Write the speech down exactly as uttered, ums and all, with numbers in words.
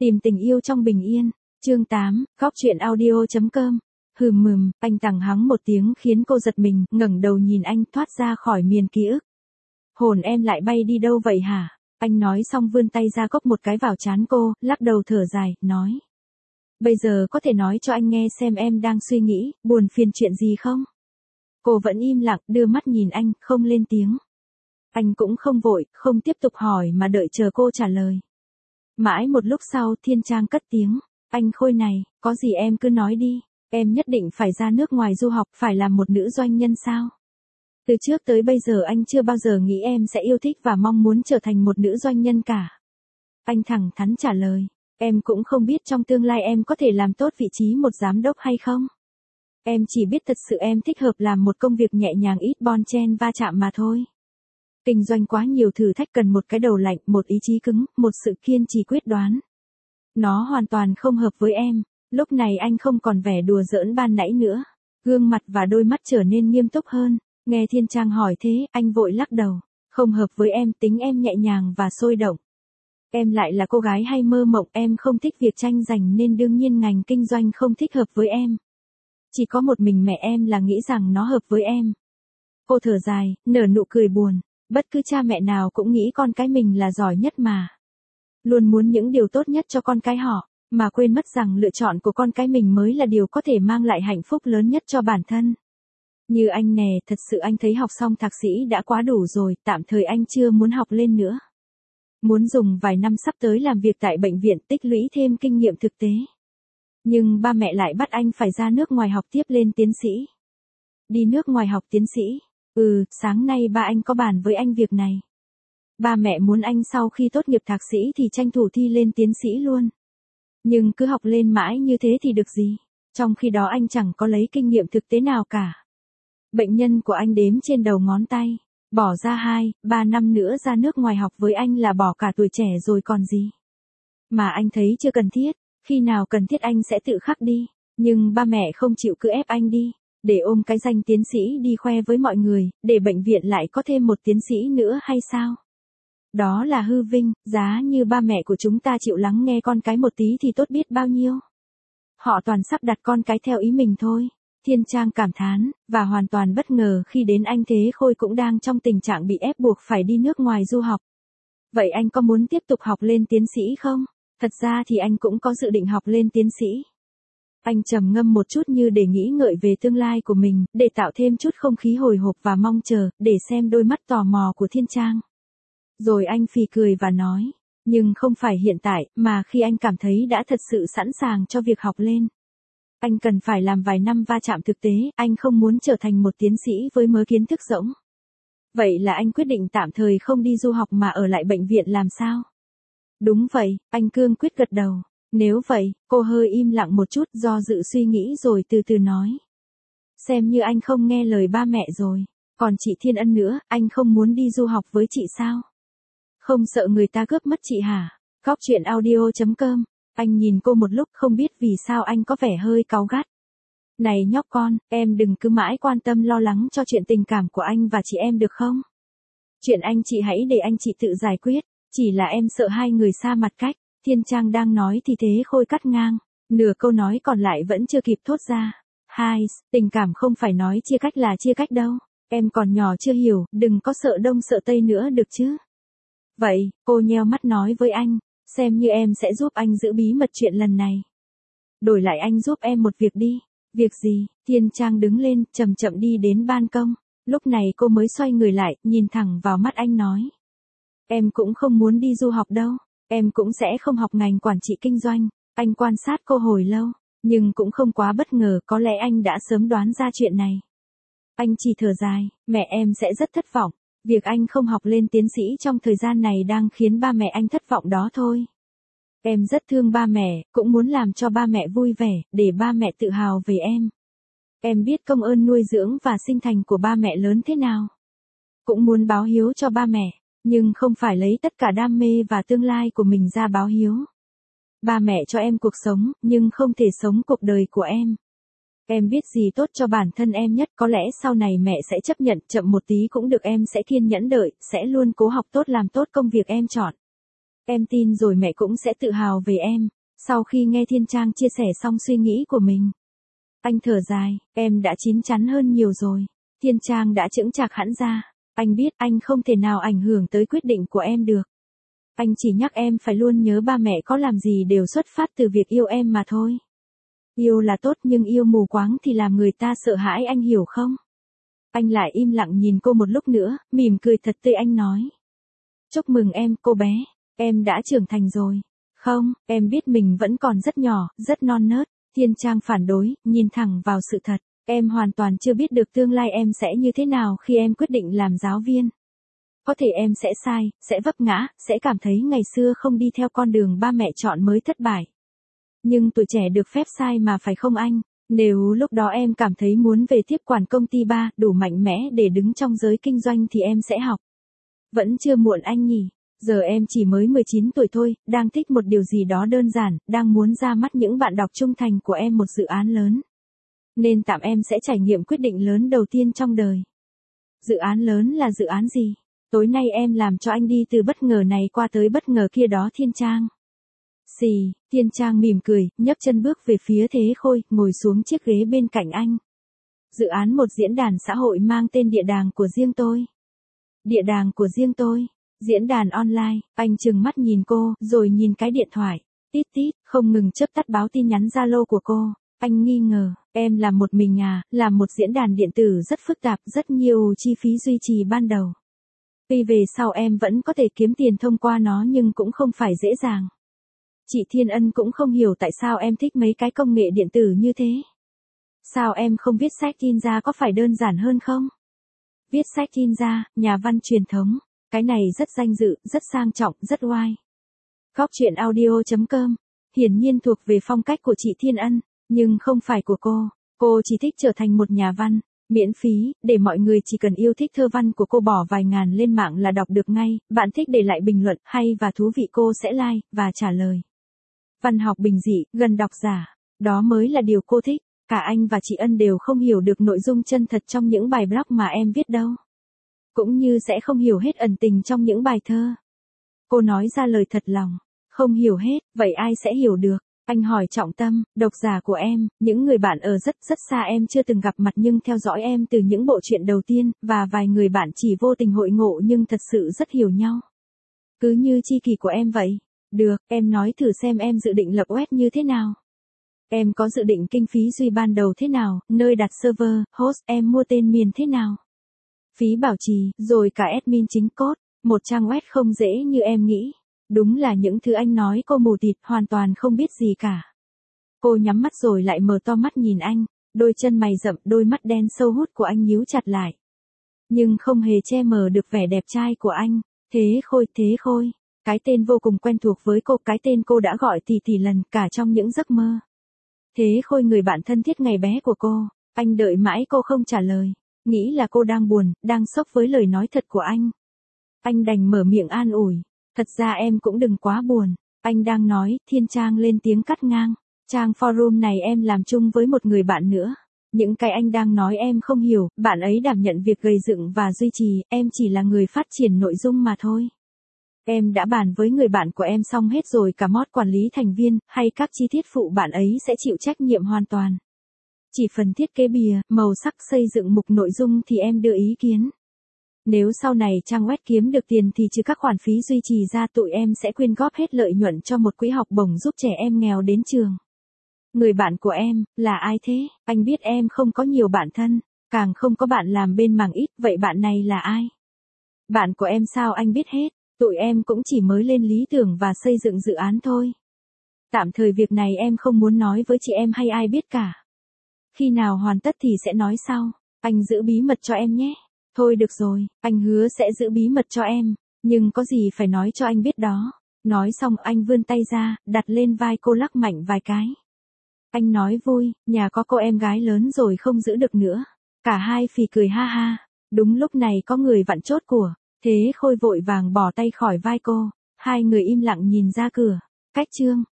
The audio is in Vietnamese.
Tìm tình yêu trong bình yên. Chương tám, Góc truyện audio chấm com. Hừm mừm, anh tằng hắng một tiếng khiến cô giật mình, ngẩng đầu nhìn anh thoát ra khỏi miền ký ức. Hồn em lại bay đi đâu vậy hả? Anh nói xong vươn tay ra cốc một cái vào trán cô, lắc đầu thở dài, nói. Bây giờ có thể nói cho anh nghe xem em đang suy nghĩ, buồn phiền chuyện gì không? Cô vẫn im lặng, đưa mắt nhìn anh, không lên tiếng. Anh cũng không vội, không tiếp tục hỏi mà đợi chờ cô trả lời. Mãi một lúc sau Thiên Trang cất tiếng. Anh Khôi này, có gì em cứ nói đi. Em nhất định phải ra nước ngoài du học, phải làm một nữ doanh nhân sao? Từ trước tới bây giờ anh chưa bao giờ nghĩ em sẽ yêu thích và mong muốn trở thành một nữ doanh nhân cả. Anh thẳng thắn trả lời. Em cũng không biết trong tương lai em có thể làm tốt vị trí một giám đốc hay không. Em chỉ biết thật sự em thích hợp làm một công việc nhẹ nhàng ít bon chen va chạm mà thôi. Kinh doanh quá nhiều thử thách cần một cái đầu lạnh, một ý chí cứng, một sự kiên trì quyết đoán. Nó hoàn toàn không hợp với em. Lúc này anh không còn vẻ đùa giỡn ban nãy nữa. Gương mặt và đôi mắt trở nên nghiêm túc hơn. Nghe Thiên Trang hỏi thế, anh vội lắc đầu. Không hợp với em, tính em nhẹ nhàng và sôi động. Em lại là cô gái hay mơ mộng, em không thích việc tranh giành nên đương nhiên ngành kinh doanh không thích hợp với em. Chỉ có một mình mẹ em là nghĩ rằng nó hợp với em. Cô thở dài, nở nụ cười buồn. Bất cứ cha mẹ nào cũng nghĩ con cái mình là giỏi nhất mà. Luôn muốn những điều tốt nhất cho con cái họ, mà quên mất rằng lựa chọn của con cái mình mới là điều có thể mang lại hạnh phúc lớn nhất cho bản thân. Như anh nè, thật sự anh thấy học xong thạc sĩ đã quá đủ rồi, tạm thời anh chưa muốn học lên nữa. Muốn dùng vài năm sắp tới làm việc tại bệnh viện tích lũy thêm kinh nghiệm thực tế. Nhưng ba mẹ lại bắt anh phải ra nước ngoài học tiếp lên tiến sĩ. Đi nước ngoài học tiến sĩ. Ừ, sáng nay ba anh có bàn với anh việc này. Ba mẹ muốn anh sau khi tốt nghiệp thạc sĩ thì tranh thủ thi lên tiến sĩ luôn. Nhưng cứ học lên mãi như thế thì được gì. Trong khi đó anh chẳng có lấy kinh nghiệm thực tế nào cả. Bệnh nhân của anh đếm trên đầu ngón tay. Bỏ ra hai, ba năm nữa ra nước ngoài học với anh là bỏ cả tuổi trẻ rồi còn gì. Mà anh thấy chưa cần thiết. Khi nào cần thiết anh sẽ tự khắc đi. Nhưng ba mẹ không chịu cứ ép anh đi. Để ôm cái danh tiến sĩ đi khoe với mọi người, để bệnh viện lại có thêm một tiến sĩ nữa hay sao? Đó là hư vinh, giá như ba mẹ của chúng ta chịu lắng nghe con cái một tí thì tốt biết bao nhiêu. Họ toàn sắp đặt con cái theo ý mình thôi. Thiên Trang cảm thán, và hoàn toàn bất ngờ khi đến anh Thế Khôi cũng đang trong tình trạng bị ép buộc phải đi nước ngoài du học. Vậy anh có muốn tiếp tục học lên tiến sĩ không? Thật ra thì anh cũng có dự định học lên tiến sĩ. Anh trầm ngâm một chút như để nghĩ ngợi về tương lai của mình, để tạo thêm chút không khí hồi hộp và mong chờ, để xem đôi mắt tò mò của Thiên Trang. Rồi anh phì cười và nói, nhưng không phải hiện tại, mà khi anh cảm thấy đã thật sự sẵn sàng cho việc học lên. Anh cần phải làm vài năm va chạm thực tế, anh không muốn trở thành một tiến sĩ với mớ kiến thức rỗng. Vậy là anh quyết định tạm thời không đi du học mà ở lại bệnh viện làm sao? Đúng vậy, anh cương quyết gật đầu. Nếu vậy, cô hơi im lặng một chút do dự suy nghĩ rồi từ từ nói. Xem như anh không nghe lời ba mẹ rồi. Còn chị Thiên Ân nữa, anh không muốn đi du học với chị sao? Không sợ người ta cướp mất chị hả? Góc truyện audio chấm com. Anh nhìn cô một lúc không biết vì sao anh có vẻ hơi cáu gắt. Này nhóc con, em đừng cứ mãi quan tâm lo lắng cho chuyện tình cảm của anh và chị em được không? Chuyện anh chị hãy để anh chị tự giải quyết. Chỉ là em sợ hai người xa mặt cách. Thiên Trang đang nói thì Thế Khôi cắt ngang. Nửa câu nói còn lại vẫn chưa kịp thốt ra. Hai, tình cảm không phải nói chia cách là chia cách đâu. Em còn nhỏ chưa hiểu, đừng có sợ đông sợ tây nữa được chứ. Vậy, cô nheo mắt nói với anh, xem như em sẽ giúp anh giữ bí mật chuyện lần này. Đổi lại anh giúp em một việc đi. Việc gì? Thiên Trang đứng lên, chậm chậm đi đến ban công. Lúc này cô mới xoay người lại, nhìn thẳng vào mắt anh nói. Em cũng không muốn đi du học đâu. Em cũng sẽ không học ngành quản trị kinh doanh. Anh quan sát cô hồi lâu, nhưng cũng không quá bất ngờ, có lẽ anh đã sớm đoán ra chuyện này. Anh chỉ thở dài, mẹ em sẽ rất thất vọng. Việc anh không học lên tiến sĩ trong thời gian này đang khiến ba mẹ anh thất vọng đó thôi. Em rất thương ba mẹ, cũng muốn làm cho ba mẹ vui vẻ, để ba mẹ tự hào về em. Em biết công ơn nuôi dưỡng và sinh thành của ba mẹ lớn thế nào. Cũng muốn báo hiếu cho ba mẹ. Nhưng không phải lấy tất cả đam mê và tương lai của mình ra báo hiếu. Ba mẹ cho em cuộc sống, nhưng không thể sống cuộc đời của em. Em biết gì tốt cho bản thân em nhất, có lẽ sau này mẹ sẽ chấp nhận, chậm một tí cũng được, em sẽ kiên nhẫn đợi, sẽ luôn cố học tốt làm tốt công việc em chọn. Em tin rồi mẹ cũng sẽ tự hào về em. Sau khi nghe Thiên Trang chia sẻ xong suy nghĩ của mình, anh thở dài, em đã chín chắn hơn nhiều rồi. Thiên Trang đã chững chạc hẳn ra. Anh biết anh không thể nào ảnh hưởng tới quyết định của em được. Anh chỉ nhắc em phải luôn nhớ ba mẹ có làm gì đều xuất phát từ việc yêu em mà thôi. Yêu là tốt nhưng yêu mù quáng thì làm người ta sợ hãi, anh hiểu không? Anh lại im lặng nhìn cô một lúc nữa, mỉm cười thật tươi, anh nói. Chúc mừng em, cô bé, em đã trưởng thành rồi. Không, em biết mình vẫn còn rất nhỏ, rất non nớt. Thiên Trang phản đối, nhìn thẳng vào sự thật. Em hoàn toàn chưa biết được tương lai em sẽ như thế nào khi em quyết định làm giáo viên. Có thể em sẽ sai, sẽ vấp ngã, sẽ cảm thấy ngày xưa không đi theo con đường ba mẹ chọn mới thất bại. Nhưng tuổi trẻ được phép sai mà phải không anh? Nếu lúc đó em cảm thấy muốn về tiếp quản công ty ba, đủ mạnh mẽ để đứng trong giới kinh doanh thì em sẽ học. Vẫn chưa muộn anh nhỉ? Giờ em chỉ mới mười chín tuổi thôi, đang thích một điều gì đó đơn giản, đang muốn ra mắt những bạn đọc trung thành của em một dự án lớn. Nên tạm em sẽ trải nghiệm quyết định lớn đầu tiên trong đời. Dự án lớn là dự án gì? Tối nay em làm cho anh đi từ bất ngờ này qua tới bất ngờ kia đó Thiên Trang. Xì, Thiên Trang mỉm cười, nhấc chân bước về phía Thế Khôi, ngồi xuống chiếc ghế bên cạnh anh. Dự án một diễn đàn xã hội mang tên Địa đàng của riêng tôi. Địa đàng của riêng tôi. Diễn đàn online, anh trừng mắt nhìn cô, rồi nhìn cái điện thoại. Tít tít, không ngừng chớp tắt báo tin nhắn Zalo của cô. Anh nghi ngờ, em làm một mình à, làm một diễn đàn điện tử rất phức tạp, rất nhiều chi phí duy trì ban đầu. Tuy về sau em vẫn có thể kiếm tiền thông qua nó nhưng cũng không phải dễ dàng. Chị Thiên Ân cũng không hiểu tại sao em thích mấy cái công nghệ điện tử như thế. Sao em không viết sách tin ra, có phải đơn giản hơn không? Viết sách tin ra, nhà văn truyền thống, cái này rất danh dự, rất sang trọng, rất oai. Góc truyện audio chấm com, hiển nhiên thuộc về phong cách của chị Thiên Ân, nhưng không phải của cô. Cô chỉ thích trở thành một nhà văn, miễn phí, để mọi người chỉ cần yêu thích thơ văn của cô bỏ vài ngàn lên mạng là đọc được ngay. Bạn thích để lại bình luận hay và thú vị, cô sẽ like và trả lời. Văn học bình dị, gần độc giả, đó mới là điều cô thích. Cả anh và chị Ân đều không hiểu được nội dung chân thật trong những bài blog mà em viết đâu. Cũng như sẽ không hiểu hết ẩn tình trong những bài thơ. Cô nói ra lời thật lòng. Không hiểu hết, vậy ai sẽ hiểu được? Anh hỏi trọng tâm, độc giả của em, những người bạn ở rất rất xa em chưa từng gặp mặt nhưng theo dõi em từ những bộ truyện đầu tiên, và vài người bạn chỉ vô tình hội ngộ nhưng thật sự rất hiểu nhau. Cứ như tri kỷ của em vậy. Được, em nói thử xem em dự định lập web như thế nào. Em có dự định kinh phí duy ban đầu thế nào, nơi đặt server, host, em mua tên miền thế nào? Phí bảo trì, rồi cả admin chính code, một trang web không dễ như em nghĩ. Đúng là những thứ anh nói cô mù tịt, hoàn toàn không biết gì cả. Cô nhắm mắt rồi lại mở to mắt nhìn anh, đôi chân mày rậm, đôi mắt đen sâu hút của anh nhíu chặt lại. Nhưng không hề che mờ được vẻ đẹp trai của anh. Thế Khôi, Thế Khôi. Cái tên vô cùng quen thuộc với cô, cái tên cô đã gọi tỷ tỷ lần cả trong những giấc mơ. Thế Khôi, người bạn thân thiết ngày bé của cô. Anh đợi mãi cô không trả lời. Nghĩ là cô đang buồn, đang sốc với lời nói thật của anh. Anh đành mở miệng an ủi. Thật ra em cũng đừng quá buồn. Anh đang nói, Thiên Trang lên tiếng cắt ngang. Trang forum này em làm chung với một người bạn nữa. Những cái anh đang nói em không hiểu, bạn ấy đảm nhận việc gây dựng và duy trì, em chỉ là người phát triển nội dung mà thôi. Em đã bàn với người bạn của em xong hết rồi, cả mod quản lý thành viên, hay các chi tiết phụ bạn ấy sẽ chịu trách nhiệm hoàn toàn. Chỉ phần thiết kế bìa, màu sắc, xây dựng mục nội dung thì em đưa ý kiến. Nếu sau này trang web kiếm được tiền thì trừ các khoản phí duy trì ra, tụi em sẽ quyên góp hết lợi nhuận cho một quỹ học bổng giúp trẻ em nghèo đến trường. Người bạn của em, là ai thế? Anh biết em không có nhiều bạn thân, càng không có bạn làm bên mảng ít, vậy bạn này là ai? Bạn của em sao anh biết hết? Tụi em cũng chỉ mới lên lý tưởng và xây dựng dự án thôi. Tạm thời việc này em không muốn nói với chị em hay ai biết cả. Khi nào hoàn tất thì sẽ nói sau. Anh giữ bí mật cho em nhé. Thôi được rồi, anh hứa sẽ giữ bí mật cho em. Nhưng có gì phải nói cho anh biết đó. Nói xong anh vươn tay ra, đặt lên vai cô lắc mạnh vài cái. Anh nói vui, nhà có cô em gái lớn rồi không giữ được nữa. Cả hai phì cười ha ha. Đúng lúc này có người vặn chốt của. Thế Khôi vội vàng bỏ tay khỏi vai cô. Hai người im lặng nhìn ra cửa. Cách chương.